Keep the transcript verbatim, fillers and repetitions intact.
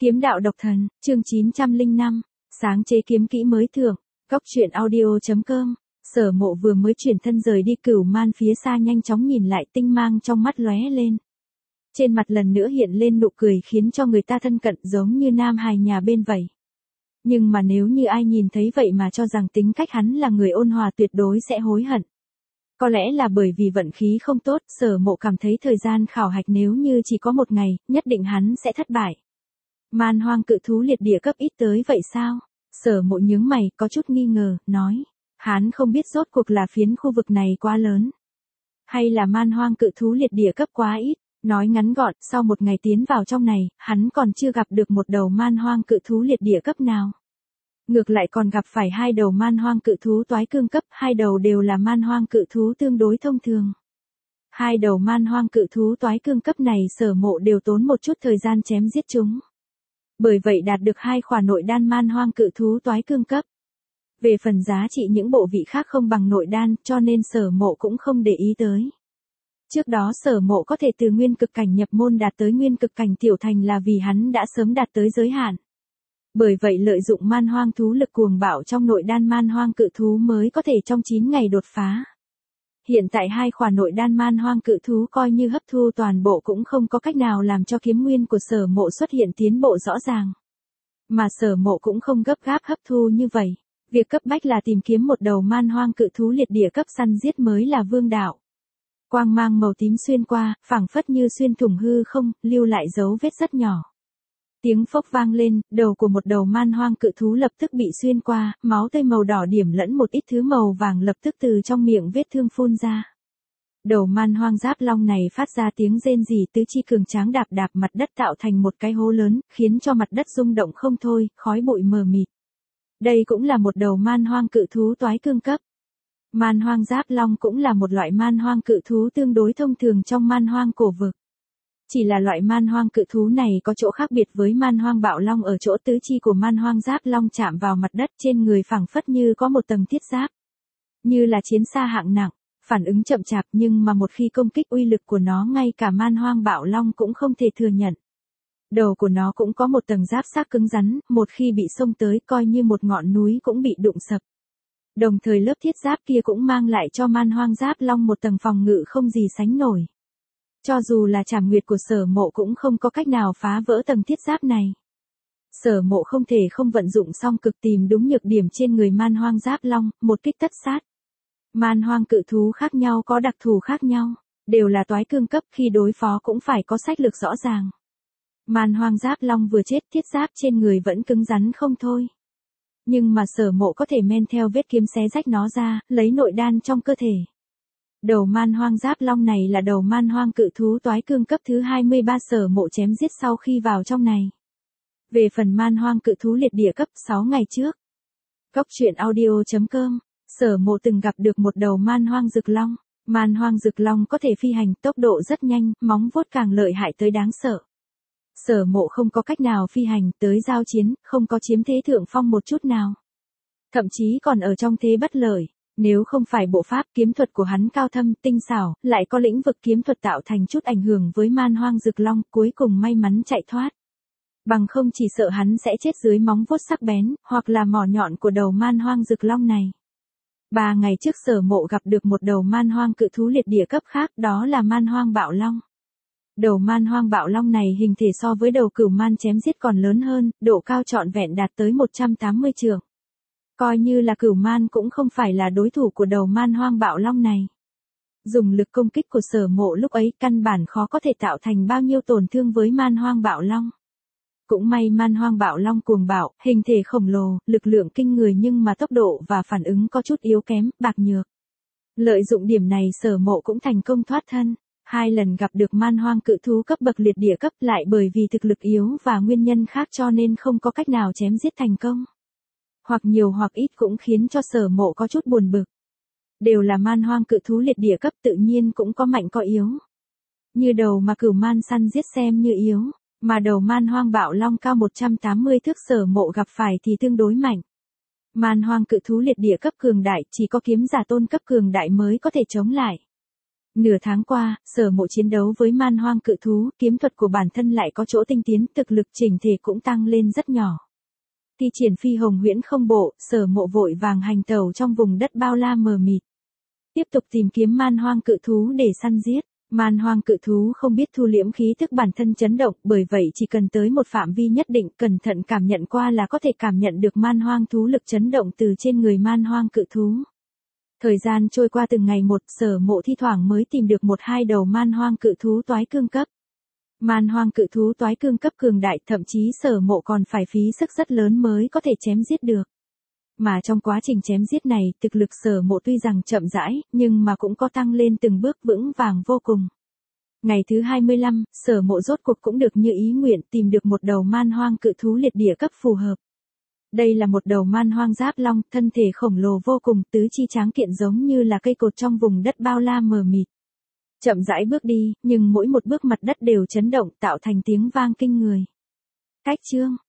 Kiếm đạo độc thần, chương chín trăm lẻ năm, sáng chế kiếm kỹ mới thưởng, góc truyện audio.com. Sở Mộ vừa mới chuyển thân rời đi Cửu Man phía xa nhanh chóng nhìn lại, tinh mang trong mắt lóe lên. Trên mặt lần nữa hiện lên nụ cười khiến cho người ta thân cận, giống như nam hài nhà bên vậy. Nhưng mà nếu như ai nhìn thấy vậy mà cho rằng tính cách hắn là người ôn hòa, tuyệt đối sẽ hối hận. Có lẽ là bởi vì vận khí không tốt, Sở Mộ cảm thấy thời gian khảo hạch nếu như chỉ có một ngày, nhất định hắn sẽ thất bại. Man hoang cự thú liệt địa cấp ít tới vậy sao? Sở Mộ nhướng mày, có chút nghi ngờ, nói. Hắn không biết rốt cuộc là phiến khu vực này quá lớn. Hay là man hoang cự thú liệt địa cấp quá ít. Nói ngắn gọn, sau một ngày tiến vào trong này, hắn còn chưa gặp được một đầu man hoang cự thú liệt địa cấp nào. Ngược lại còn gặp phải hai đầu man hoang cự thú toái cương cấp, hai đầu đều là man hoang cự thú tương đối thông thường. Hai đầu man hoang cự thú toái cương cấp này Sở Mộ đều tốn một chút thời gian chém giết chúng. Bởi vậy đạt được hai khỏa nội đan man hoang cự thú toái cương cấp. Về phần giá trị những bộ vị khác không bằng nội đan, cho nên Sở Mộ cũng không để ý tới. Trước đó Sở Mộ có thể từ nguyên cực cảnh nhập môn đạt tới nguyên cực cảnh tiểu thành là vì hắn đã sớm đạt tới giới hạn. Bởi vậy lợi dụng man hoang thú lực cuồng bạo trong nội đan man hoang cự thú mới có thể trong chín ngày đột phá. Hiện tại hai khỏa nội đan man hoang cự thú coi như hấp thu toàn bộ cũng không có cách nào làm cho kiếm nguyên của Sở Mộ xuất hiện tiến bộ rõ ràng. Mà Sở Mộ cũng không gấp gáp hấp thu như vậy. Việc cấp bách là tìm kiếm một đầu man hoang cự thú liệt địa cấp săn giết mới là vương đạo. Quang mang màu tím xuyên qua, phảng phất như xuyên thủng hư không, lưu lại dấu vết rất nhỏ. Tiếng phốc vang lên, đầu của một đầu man hoang cự thú lập tức bị xuyên qua, máu tươi màu đỏ điểm lẫn một ít thứ màu vàng lập tức từ trong miệng vết thương phun ra. Đầu man hoang giáp long này phát ra tiếng rên rỉ, tứ chi cường tráng đạp đạp mặt đất tạo thành một cái hố lớn, khiến cho mặt đất rung động không thôi, khói bụi mờ mịt. Đây cũng là một đầu man hoang cự thú toái cương cấp. Man hoang giáp long cũng là một loại man hoang cự thú tương đối thông thường trong man hoang cổ vực. Chỉ là loại man hoang cự thú này có chỗ khác biệt với man hoang bạo long ở chỗ tứ chi của man hoang giáp long chạm vào mặt đất, trên người phảng phất như có một tầng thiết giáp. Như là chiến xa hạng nặng, phản ứng chậm chạp, nhưng mà một khi công kích uy lực của nó ngay cả man hoang bạo long cũng không thể thừa nhận. Đầu của nó cũng có một tầng giáp xác cứng rắn, một khi bị xông tới coi như một ngọn núi cũng bị đụng sập. Đồng thời lớp thiết giáp kia cũng mang lại cho man hoang giáp long một tầng phòng ngự không gì sánh nổi. Cho dù là trảm nguyệt của Sở Mộ cũng không có cách nào phá vỡ tầng thiết giáp này. Sở Mộ không thể không vận dụng song cực tìm đúng nhược điểm trên người man hoang giáp long, một kích tất sát. Man hoang cự thú khác nhau có đặc thù khác nhau, đều là toái cương cấp, khi đối phó cũng phải có sách lược rõ ràng. Man hoang giáp long vừa chết, thiết giáp trên người vẫn cứng rắn không thôi. Nhưng mà Sở Mộ có thể men theo vết kiếm xé rách nó ra, lấy nội đan trong cơ thể. Đầu man hoang giáp long này là đầu man hoang cự thú toái cương cấp thứ hai mươi ba Sở Mộ chém giết sau khi vào trong này. Về phần man hoang cự thú liệt địa cấp sáu ngày trước. Góc truyện audio.com, Sở Mộ từng gặp được một đầu man hoang rực long. Man hoang rực long có thể phi hành, tốc độ rất nhanh, móng vuốt càng lợi hại tới đáng sợ. Sở Mộ không có cách nào phi hành, tới giao chiến, không có chiếm thế thượng phong một chút nào. Thậm chí còn ở trong thế bất lợi, nếu không phải bộ pháp kiếm thuật của hắn cao thâm, tinh xảo, lại có lĩnh vực kiếm thuật tạo thành chút ảnh hưởng với man hoang rực long, cuối cùng may mắn chạy thoát. Bằng không chỉ sợ hắn sẽ chết dưới móng vuốt sắc bén, hoặc là mỏ nhọn của đầu man hoang rực long này. Ba ngày trước Sở Mộ gặp được một đầu man hoang cự thú liệt địa cấp khác, đó là man hoang bạo long. Đầu man hoang bạo long này hình thể so với đầu cửu man chém giết còn lớn hơn, độ cao trọn vẹn đạt tới một trăm tám mươi trượng. Coi như là cửu man cũng không phải là đối thủ của đầu man hoang bạo long này. Dùng lực công kích của Sở Mộ lúc ấy căn bản khó có thể tạo thành bao nhiêu tổn thương với man hoang bạo long. Cũng may man hoang bạo long cuồng bạo, hình thể khổng lồ, lực lượng kinh người nhưng mà tốc độ và phản ứng có chút yếu kém, bạc nhược. Lợi dụng điểm này Sở Mộ cũng thành công thoát thân. Hai lần gặp được man hoang cự thú cấp bậc liệt địa cấp lại bởi vì thực lực yếu và nguyên nhân khác cho nên không có cách nào chém giết thành công. Hoặc nhiều hoặc ít cũng khiến cho Sở Mộ có chút buồn bực. Đều là man hoang cự thú liệt địa cấp tự nhiên cũng có mạnh có yếu. Như đầu mà cửu man săn giết xem như yếu, mà đầu man hoang bạo long cao một trăm tám mươi thước Sở Mộ gặp phải thì tương đối mạnh. Man hoang cự thú liệt địa cấp cường đại chỉ có kiếm giả tôn cấp cường đại mới có thể chống lại. Nửa tháng qua, Sở Mộ chiến đấu với man hoang cự thú, kiếm thuật của bản thân lại có chỗ tinh tiến, thực lực chỉnh thể cũng tăng lên rất nhỏ. Thi triển phi hồng huyễn không bộ, Sở Mộ vội vàng hành tẩu trong vùng đất bao la mờ mịt. Tiếp tục tìm kiếm man hoang cự thú để săn giết. Man hoang cự thú không biết thu liễm khí thức bản thân chấn động, bởi vậy chỉ cần tới một phạm vi nhất định cẩn thận cảm nhận qua là có thể cảm nhận được man hoang thú lực chấn động từ trên người man hoang cự thú. Thời gian trôi qua từng ngày một, Sở Mộ thi thoảng mới tìm được một hai đầu man hoang cự thú toái cương cấp. Man hoang cự thú toái cương cấp cường đại, thậm chí Sở Mộ còn phải phí sức rất lớn mới có thể chém giết được. Mà trong quá trình chém giết này, thực lực Sở Mộ tuy rằng chậm rãi, nhưng mà cũng có tăng lên từng bước vững vàng vô cùng. Ngày thứ hai mươi lăm, Sở Mộ rốt cuộc cũng được như ý nguyện tìm được một đầu man hoang cự thú liệt địa cấp phù hợp. Đây là một đầu man hoang giáp long, thân thể khổng lồ vô cùng, tứ chi tráng kiện giống như là cây cột trong vùng đất bao la mờ mịt. Chậm rãi bước đi, nhưng mỗi một bước mặt đất đều chấn động tạo thành tiếng vang kinh người. Cách chương